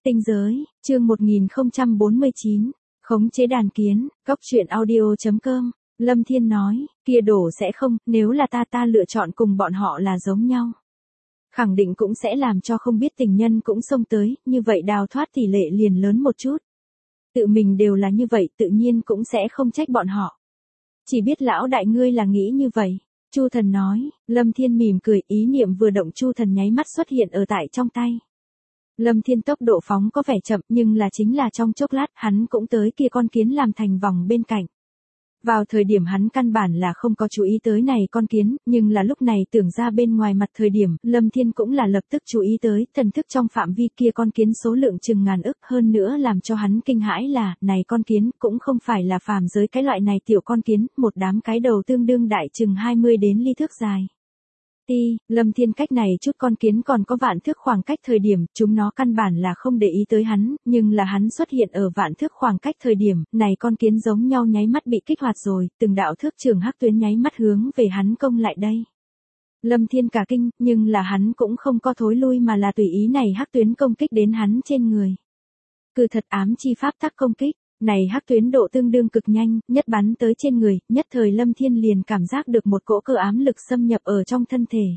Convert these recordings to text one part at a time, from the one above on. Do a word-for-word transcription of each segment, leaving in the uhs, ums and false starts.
Tinh giới, chương một nghìn không trăm bốn mươi chín, khống chế đàn kiến, góc truyện audio.com, Lâm Thiên nói, kia đổ sẽ không, nếu là ta ta lựa chọn cùng bọn họ là giống nhau. Khẳng định cũng sẽ làm cho không biết tình nhân cũng xông tới, như vậy đào thoát tỷ lệ liền lớn một chút. Tự mình đều là như vậy, tự nhiên cũng sẽ không trách bọn họ. Chỉ biết lão đại ngươi là nghĩ như vậy. Chu Thần nói, Lâm Thiên mỉm cười, ý niệm vừa động Chu Thần nháy mắt xuất hiện ở tại trong tay. Lâm Thiên tốc độ phóng có vẻ chậm nhưng là chính là trong chốc lát hắn cũng tới kia con kiến làm thành vòng bên cạnh. Vào thời điểm hắn căn bản là không có chú ý tới này con kiến, nhưng là lúc này tưởng ra bên ngoài mặt thời điểm, Lâm Thiên cũng là lập tức chú ý tới, thần thức trong phạm vi kia con kiến số lượng chừng ngàn ức, hơn nữa làm cho hắn kinh hãi là, này con kiến cũng không phải là phàm giới cái loại này tiểu con kiến, một đám cái đầu tương đương đại chừng hai mươi đến ly thước dài. Ti, Lâm Thiên cách này chút con kiến còn có vạn thước khoảng cách thời điểm, chúng nó căn bản là không để ý tới hắn, nhưng là hắn xuất hiện ở vạn thước khoảng cách thời điểm, này con kiến giống nhau nháy mắt bị kích hoạt rồi, từng đạo thước trường hắc tuyến nháy mắt hướng về hắn công lại đây. Lâm Thiên cả kinh, nhưng là hắn cũng không có thối lui mà là tùy ý này hắc tuyến công kích đến hắn trên người. Cự thật ám chi pháp tắc công kích. Này hắc tuyến độ tương đương cực nhanh, nhất bắn tới trên người, nhất thời Lâm Thiên liền cảm giác được một cỗ cơ ám lực xâm nhập ở trong thân thể.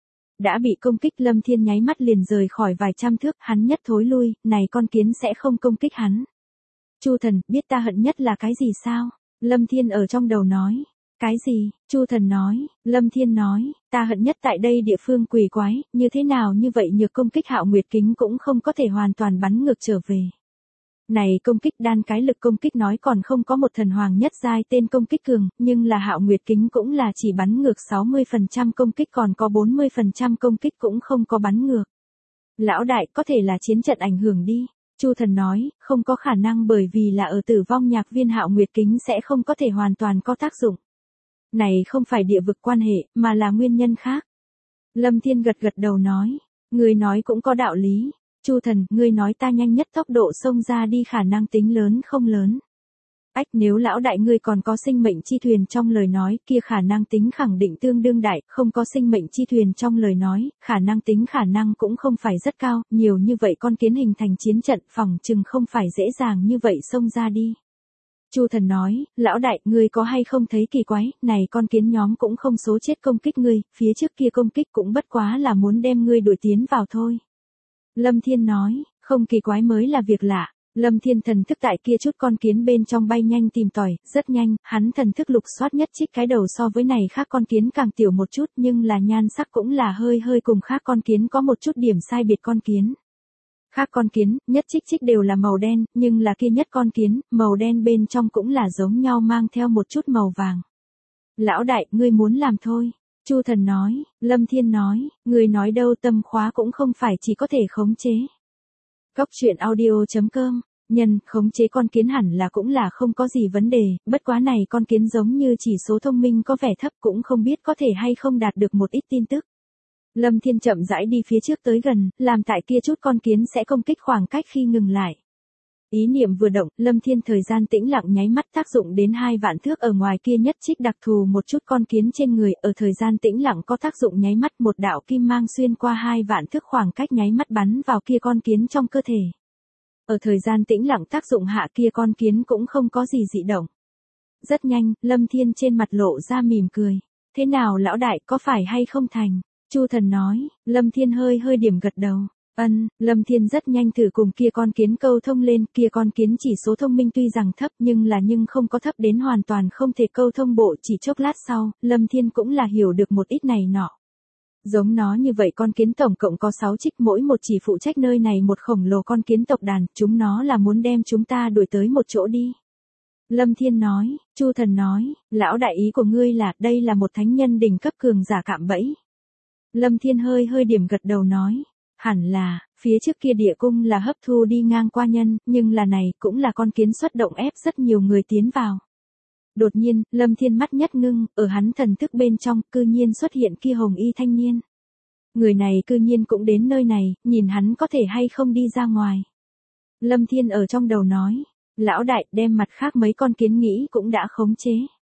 Đã bị công kích Lâm Thiên nháy mắt liền rời khỏi vài trăm thước, hắn nhất thối lui, này con kiến sẽ không công kích hắn. Chu Thần, biết ta hận nhất là cái gì sao? Lâm Thiên ở trong đầu nói. Cái gì? Chu Thần nói, Lâm Thiên nói, ta hận nhất tại đây địa phương quỷ quái, như thế nào như vậy nhược công kích Hạo Nguyệt Kính cũng không có thể hoàn toàn bắn ngược trở về. Này công kích đan cái lực công kích nói còn không có một thần hoàng nhất giai tên công kích cường, nhưng là Hạo Nguyệt Kính cũng là chỉ bắn ngược sáu mươi phần trăm công kích còn có bốn mươi phần trăm công kích cũng không có bắn ngược. Lão đại có thể là chiến trận ảnh hưởng đi. Chu Thần nói, không có khả năng bởi vì là ở tử vong nhạc viên Hạo Nguyệt Kính sẽ không có thể hoàn toàn có tác dụng. Này không phải địa vực quan hệ, mà là nguyên nhân khác. Lâm Thiên gật gật đầu nói, người nói cũng có đạo lý. Chu Thần, ngươi nói ta nhanh nhất tốc độ xông ra đi khả năng tính lớn không lớn. Ách, nếu lão đại ngươi còn có sinh mệnh chi thuyền trong lời nói, kia khả năng tính khẳng định tương đương đại, không có sinh mệnh chi thuyền trong lời nói, khả năng tính khả năng cũng không phải rất cao, nhiều như vậy con kiến hình thành chiến trận, phòng chừng không phải dễ dàng như vậy xông ra đi. Chu Thần nói, lão đại, ngươi có hay không thấy kỳ quái, này con kiến nhóm cũng không số chết công kích ngươi, phía trước kia công kích cũng bất quá là muốn đem ngươi đuổi tiến vào thôi. Lâm Thiên nói, không kỳ quái mới là việc lạ. Lâm Thiên thần thức tại kia chút con kiến bên trong bay nhanh tìm tòi, rất nhanh, hắn thần thức lục soát nhất trích cái đầu so với này khác con kiến càng tiểu một chút nhưng là nhan sắc cũng là hơi hơi cùng khác con kiến có một chút điểm sai biệt con kiến. Khác con kiến, nhất trích trích đều là màu đen, nhưng là kia nhất con kiến, màu đen bên trong cũng là giống nhau mang theo một chút màu vàng. Lão đại, ngươi muốn làm thôi. Chu Thần nói, Lâm Thiên nói, người nói đâu tâm khóa cũng không phải chỉ có thể khống chế. Góc truyện audio.com, nhân, khống chế con kiến hẳn là cũng là không có gì vấn đề, bất quá này con kiến giống như chỉ số thông minh có vẻ thấp cũng không biết có thể hay không đạt được một ít tin tức. Lâm Thiên chậm rãi đi phía trước tới gần, làm tại kia chút con kiến sẽ công kích khoảng cách khi ngừng lại. Ý niệm vừa động, Lâm Thiên thời gian tĩnh lặng nháy mắt tác dụng đến hai vạn thước ở ngoài kia nhất trích đặc thù một chút con kiến trên người, ở thời gian tĩnh lặng có tác dụng nháy mắt một đạo kim mang xuyên qua hai vạn thước khoảng cách nháy mắt bắn vào kia con kiến trong cơ thể. Ở thời gian tĩnh lặng tác dụng hạ kia con kiến cũng không có gì dị động. Rất nhanh, Lâm Thiên trên mặt lộ ra mỉm cười. Thế nào lão đại, có phải hay không thành? Chu Thần nói, Lâm Thiên hơi hơi điểm gật đầu. Ân, Lâm Thiên rất nhanh thử cùng kia con kiến câu thông lên, kia con kiến chỉ số thông minh tuy rằng thấp nhưng là nhưng không có thấp đến hoàn toàn không thể câu thông bộ, chỉ chốc lát sau, Lâm Thiên cũng là hiểu được một ít này nọ. Giống nó như vậy con kiến tổng cộng có sáu trích, mỗi một chỉ phụ trách nơi này một khổng lồ con kiến tộc đàn, chúng nó là muốn đem chúng ta đuổi tới một chỗ đi. Lâm Thiên nói, Chu Thần nói, lão đại ý của ngươi là, đây là một thánh nhân đỉnh cấp cường giả cạm bẫy. Lâm Thiên hơi hơi điểm gật đầu nói. Hẳn là, phía trước kia địa cung là hấp thu đi ngang qua nhân, nhưng là này cũng là con kiến xuất động ép rất nhiều người tiến vào. Đột nhiên, Lâm Thiên mắt nhất ngưng, ở hắn thần thức bên trong, cư nhiên xuất hiện kia hồng y thanh niên. Người này cư nhiên cũng đến nơi này, nhìn hắn có thể hay không đi ra ngoài. Lâm Thiên ở trong đầu nói, lão đại đem mặt khác mấy con kiến nghĩ cũng đã khống chế.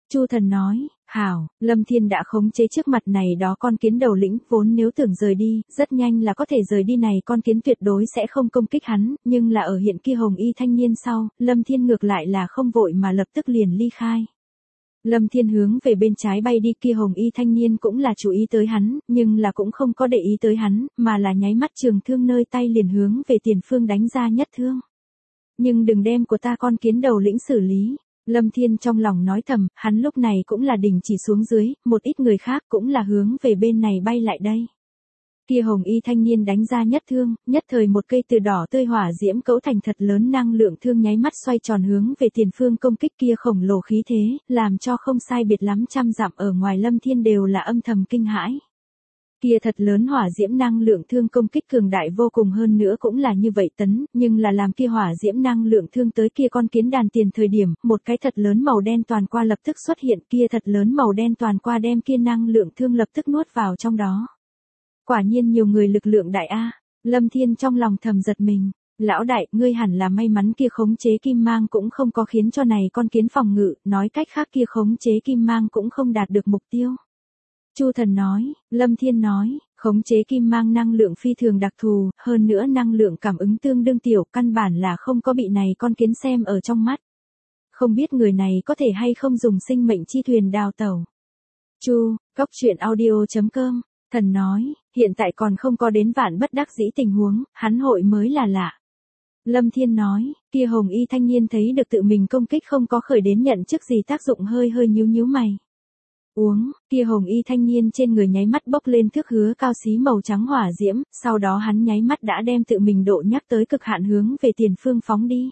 Chu Thần nói, hảo, Lâm Thiên đã khống chế trước mặt này đó con kiến đầu lĩnh, vốn nếu tưởng rời đi, rất nhanh là có thể rời đi này con kiến tuyệt đối sẽ không công kích hắn, nhưng là ở hiện kia hồng y thanh niên sau, Lâm Thiên ngược lại là không vội mà lập tức liền ly khai. Lâm Thiên hướng về bên trái bay đi, kia hồng y thanh niên cũng là chú ý tới hắn, nhưng là cũng không có để ý tới hắn, mà là nháy mắt trường thương nơi tay liền hướng về tiền phương đánh ra nhất thương. Nhưng đừng đem của ta con kiến đầu lĩnh xử lý. Lâm Thiên trong lòng nói thầm, hắn lúc này cũng là đình chỉ xuống dưới, một ít người khác cũng là hướng về bên này bay lại đây. Kia hồng y thanh niên đánh ra nhất thương, nhất thời một cây từ đỏ tươi hỏa diễm cấu thành thật lớn năng lượng thương nháy mắt xoay tròn hướng về tiền phương công kích kia khổng lồ khí thế, làm cho không sai biệt lắm trăm dặm ở ngoài Lâm Thiên đều là âm thầm kinh hãi. Kia thật lớn hỏa diễm năng lượng thương công kích cường đại vô cùng, hơn nữa cũng là như vậy tấn, nhưng là làm kia hỏa diễm năng lượng thương tới kia con kiến đàn tiền thời điểm, một cái thật lớn màu đen toàn qua lập tức xuất hiện, kia thật lớn màu đen toàn qua đem kia năng lượng thương lập tức nuốt vào trong đó. Quả nhiên nhiều người lực lượng đại a. Lâm Thiên trong lòng thầm giật mình, lão đại, ngươi hẳn là may mắn kia khống chế kim mang cũng không có khiến cho này con kiến phòng ngự, nói cách khác kia khống chế kim mang cũng không đạt được mục tiêu. Chu Thần nói, Lâm Thiên nói, khống chế kim mang năng lượng phi thường đặc thù, hơn nữa năng lượng cảm ứng tương đương tiểu, căn bản là không có bị này con kiến xem ở trong mắt. Không biết người này có thể hay không dùng sinh mệnh chi thuyền đào tẩu. Chu, Cốc Truyện Audio chấm com, Thần nói, hiện tại còn không có đến vạn bất đắc dĩ tình huống, hắn hội mới là lạ. Lâm Thiên nói, kia hồng y thanh niên thấy được tự mình công kích không có khởi đến nhận chức gì tác dụng, hơi hơi nhíu nhíu mày. Uống, kia hồng y thanh niên trên người nháy mắt bốc lên thước hứa cao xí màu trắng hỏa diễm, sau đó hắn nháy mắt đã đem tự mình độ nhắc tới cực hạn hướng về tiền phương phóng đi.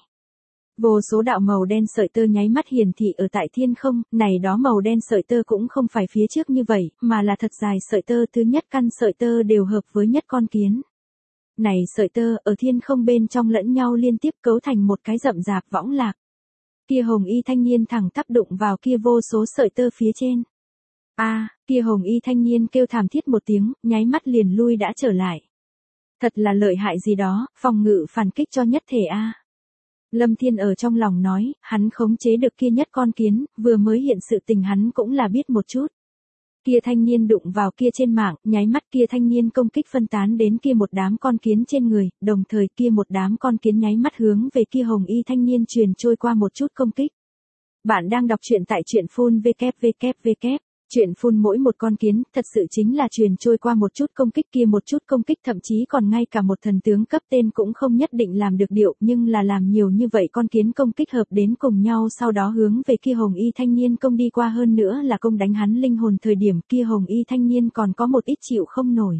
Vô số đạo màu đen sợi tơ nháy mắt hiển thị ở tại thiên không, này đó màu đen sợi tơ cũng không phải phía trước như vậy, mà là thật dài sợi tơ, thứ nhất căn sợi tơ đều hợp với nhất con kiến. Này sợi tơ ở thiên không bên trong lẫn nhau liên tiếp cấu thành một cái rậm rạp võng lạc. Kia hồng y thanh niên thẳng tắp đụng vào kia vô số sợi tơ phía trên. A, à, kia hồng y thanh niên kêu thảm thiết một tiếng, nháy mắt liền lui đã trở lại. Thật là lợi hại gì đó, phòng ngự phản kích cho nhất thể a. À. Lâm Thiên ở trong lòng nói, hắn khống chế được kia nhất con kiến, vừa mới hiện sự tình hắn cũng là biết một chút. Kia thanh niên đụng vào kia trên mạng, nháy mắt kia thanh niên công kích phân tán đến kia một đám con kiến trên người, đồng thời kia một đám con kiến nháy mắt hướng về kia hồng y thanh niên truyền trôi qua một chút công kích. Bạn đang đọc truyện tại truyện phun vê kép vê kép vê kép. Chuyện phun mỗi một con kiến, thật sự chính là truyền trôi qua một chút công kích, kia một chút công kích thậm chí còn ngay cả một thần tướng cấp tên cũng không nhất định làm được điệu, nhưng là làm nhiều như vậy con kiến công kích hợp đến cùng nhau, sau đó hướng về kia hồng y thanh niên công đi qua, hơn nữa là công đánh hắn linh hồn thời điểm kia hồng y thanh niên còn có một ít chịu không nổi.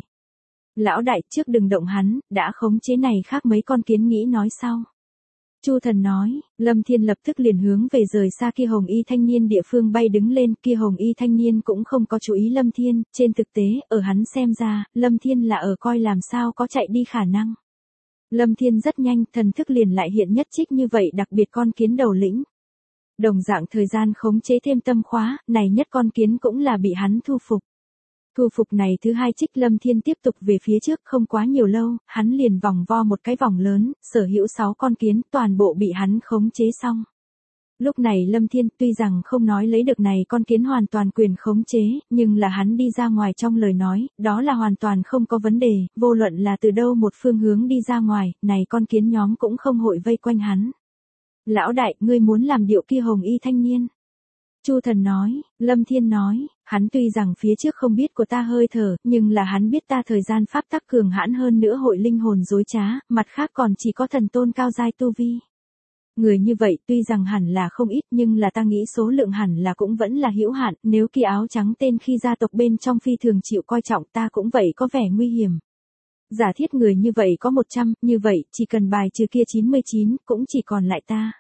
Lão đại, trước đừng động hắn, đã khống chế này khác mấy con kiến nghĩ nói sau. Chu Thần nói, Lâm Thiên lập tức liền hướng về rời xa kia hồng y thanh niên địa phương bay đứng lên, kia hồng y thanh niên cũng không có chú ý Lâm Thiên, trên thực tế, ở hắn xem ra, Lâm Thiên là ở coi làm sao có chạy đi khả năng. Lâm Thiên rất nhanh, thần thức liền lại hiện nhất trích như vậy đặc biệt con kiến đầu lĩnh. Đồng dạng thời gian khống chế thêm tâm khóa, này nhất con kiến cũng là bị hắn thu phục. Thu phục này thứ hai trích Lâm Thiên tiếp tục về phía trước, không quá nhiều lâu, hắn liền vòng vo một cái vòng lớn, sở hữu sáu con kiến, toàn bộ bị hắn khống chế xong. Lúc này Lâm Thiên tuy rằng không nói lấy được này con kiến hoàn toàn quyền khống chế, nhưng là hắn đi ra ngoài trong lời nói, đó là hoàn toàn không có vấn đề, vô luận là từ đâu một phương hướng đi ra ngoài, này con kiến nhóm cũng không hội vây quanh hắn. Lão đại, ngươi muốn làm điệu kia hồng y thanh niên. Chu Thần nói, Lâm Thiên nói, hắn tuy rằng phía trước không biết của ta hơi thở, nhưng là hắn biết ta thời gian pháp tắc cường hãn hơn nữa hội linh hồn dối trá, mặt khác còn chỉ có thần tôn cao giai tu vi. Người như vậy tuy rằng hẳn là không ít, nhưng là ta nghĩ số lượng hẳn là cũng vẫn là hữu hạn, nếu kia áo trắng tên khi gia tộc bên trong phi thường chịu coi trọng ta cũng vậy có vẻ nguy hiểm. Giả thiết người như vậy có một trăm, như vậy chỉ cần bài trừ kia chín mươi chín, cũng chỉ còn lại ta.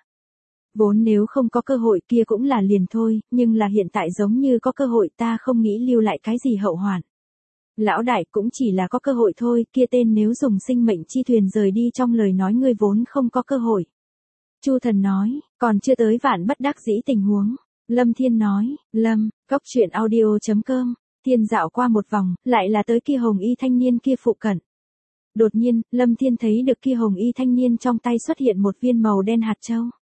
Vốn nếu không có cơ hội kia cũng là liền thôi, nhưng là hiện tại giống như có cơ hội, ta không nghĩ lưu lại cái gì hậu hoạn. Lão đại, cũng chỉ là có cơ hội thôi, kia tên nếu dùng sinh mệnh chi thuyền rời đi trong lời nói ngươi vốn không có cơ hội. Chu Thần nói, còn chưa tới vạn bất đắc dĩ tình huống. Lâm Thiên nói, Lâm, Cốc Truyện Audio chấm com, Thiên dạo qua một vòng, lại là tới kia hồng y thanh niên kia phụ cận. Đột nhiên, Lâm Thiên thấy được kia hồng y thanh niên trong tay xuất hiện một viên màu đen hạt châu.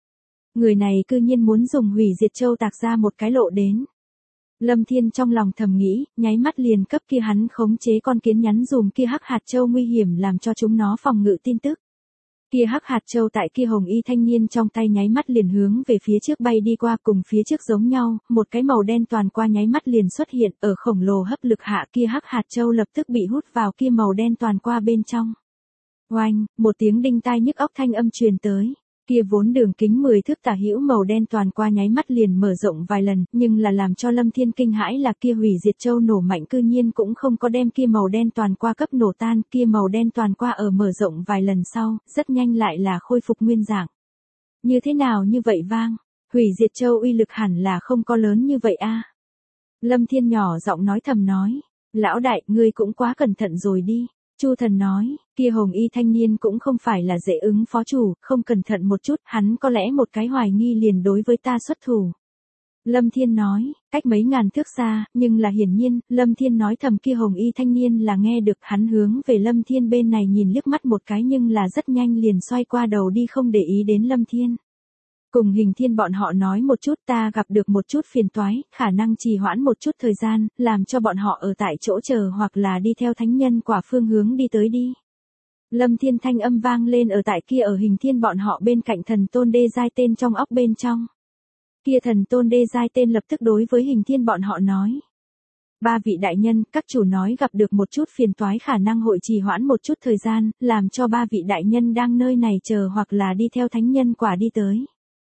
người này cư nhiên muốn dùng hủy diệt châu tạc ra một cái lộ đến. Lâm Thiên trong lòng thầm nghĩ, nháy mắt liền cấp kia hắn khống chế con kiến nhắn dùm kia hắc hạt châu nguy hiểm làm cho chúng nó phòng ngự tin tức. Kia hắc hạt châu tại kia hồng y thanh niên trong tay nháy mắt liền hướng về phía trước bay đi qua, cùng phía trước giống nhau, một cái màu đen toàn qua nháy mắt liền xuất hiện, ở khổng lồ hấp lực hạ kia hắc hạt châu lập tức bị hút vào kia màu đen toàn qua bên trong. Oanh, một tiếng đinh tai nhức óc thanh âm truyền tới. Kia vốn đường kính mười thước tả hữu màu đen toàn qua nháy mắt liền mở rộng vài lần, nhưng là làm cho Lâm Thiên kinh hãi là kia hủy diệt châu nổ mạnh cư nhiên cũng không có đem kia màu đen toàn qua cấp nổ tan, kia màu đen toàn qua ở mở rộng vài lần sau, rất nhanh lại là khôi phục nguyên dạng. Như thế nào như vậy vang? Hủy diệt châu uy lực hẳn là không có lớn như vậy a. Lâm Thiên nhỏ giọng nói thầm nói, lão đại, ngươi cũng quá cẩn thận rồi đi. Chu Thần nói, kia hồng y thanh niên cũng không phải là dễ ứng phó chủ, không cẩn thận một chút, hắn có lẽ một cái hoài nghi liền đối với ta xuất thủ. Lâm Thiên nói, cách mấy ngàn thước xa, nhưng là hiển nhiên, Lâm Thiên nói thầm kia hồng y thanh niên là nghe được, hắn hướng về Lâm Thiên bên này nhìn liếc mắt một cái nhưng là rất nhanh liền xoay qua đầu đi không để ý đến Lâm Thiên. Cùng Hình Thiên bọn họ nói một chút, ta gặp được một chút phiền toái, khả năng trì hoãn một chút thời gian, làm cho bọn họ ở tại chỗ chờ hoặc là đi theo thánh nhân quả phương hướng đi tới đi. Lâm Thiên thanh âm vang lên ở tại kia ở Hình Thiên bọn họ bên cạnh thần tôn đê giai tên trong óc bên trong. Kia thần tôn đê giai tên lập tức đối với Hình Thiên bọn họ nói. Ba vị đại nhân, các chủ nói gặp được một chút phiền toái khả năng hội trì hoãn một chút thời gian, làm cho ba vị đại nhân đang nơi này chờ hoặc là đi theo thánh nhân quả đi tới.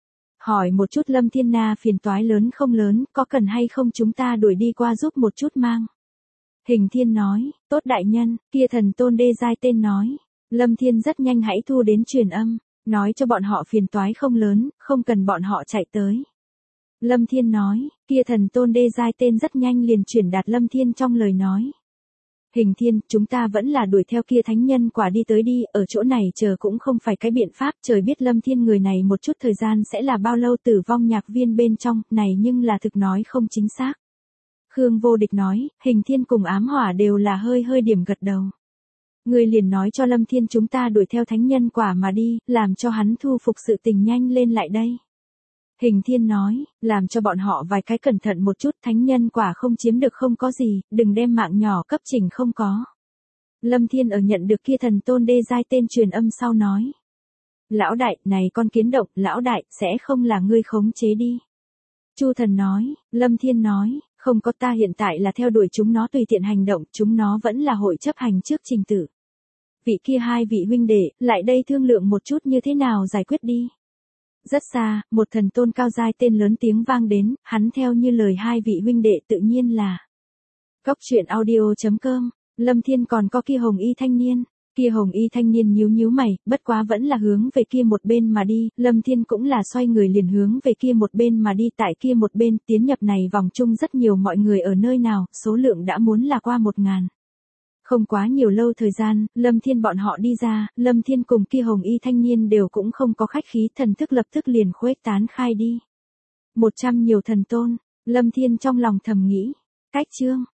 Hỏi một chút Lâm Thiên Na phiền toái lớn không lớn, có cần hay không chúng ta đuổi đi qua giúp một chút mang. Hình Thiên nói, tốt đại nhân, kia thần tôn đê giai tên nói. Lâm Thiên rất nhanh hãy thu đến truyền âm, nói cho bọn họ phiền toái không lớn, không cần bọn họ chạy tới. Lâm Thiên nói, kia thần tôn đê giai tên rất nhanh liền truyền đạt Lâm Thiên trong lời nói. Hình Thiên, chúng ta vẫn là đuổi theo kia thánh nhân quả đi tới đi, ở chỗ này chờ cũng không phải cái biện pháp, trời biết Lâm Thiên người này một chút thời gian sẽ là bao lâu tử vong nhạc viên bên trong, này nhưng là thực nói không chính xác. Khương Vô Địch nói, Hình Thiên cùng ám hỏa đều là hơi hơi điểm gật đầu. Người liền nói cho Lâm Thiên chúng ta đuổi theo thánh nhân quả mà đi, làm cho hắn thu phục sự tình nhanh lên lại đây. Hình Thiên nói, làm cho bọn họ vài cái cẩn thận một chút, thánh nhân quả không chiếm được không có gì, đừng đem mạng nhỏ cấp trình không có. Lâm Thiên ở nhận được kia thần tôn đê giai tên truyền âm sau nói. Lão đại, này con kiến động, lão đại, sẽ không là ngươi khống chế đi. Chu Thần nói, Lâm Thiên nói, không có, ta hiện tại là theo đuổi chúng nó tùy tiện hành động, chúng nó vẫn là hội chấp hành trước trình tự. Vị kia hai vị huynh đệ, lại đây thương lượng một chút như thế nào giải quyết đi. Rất xa, một thần tôn cao giai tên lớn tiếng vang đến, hắn theo như lời hai vị huynh đệ tự nhiên là. Cóc truyện audio chấm com, Lâm Thiên còn có kia hồng y thanh niên. Kia hồng y thanh niên nhíu nhíu mày, bất quá vẫn là hướng về kia một bên mà đi, Lâm Thiên cũng là xoay người liền hướng về kia một bên mà đi, tại kia một bên tiến nhập này vòng chung rất nhiều mọi người ở nơi nào, số lượng đã muốn là qua một ngàn. Không quá nhiều lâu thời gian, Lâm Thiên bọn họ đi ra, Lâm Thiên cùng kia hồng y thanh niên đều cũng không có khách khí, thần thức lập tức liền khuếch tán khai đi. Một trăm nhiều thần tôn, Lâm Thiên trong lòng thầm nghĩ, cách chương.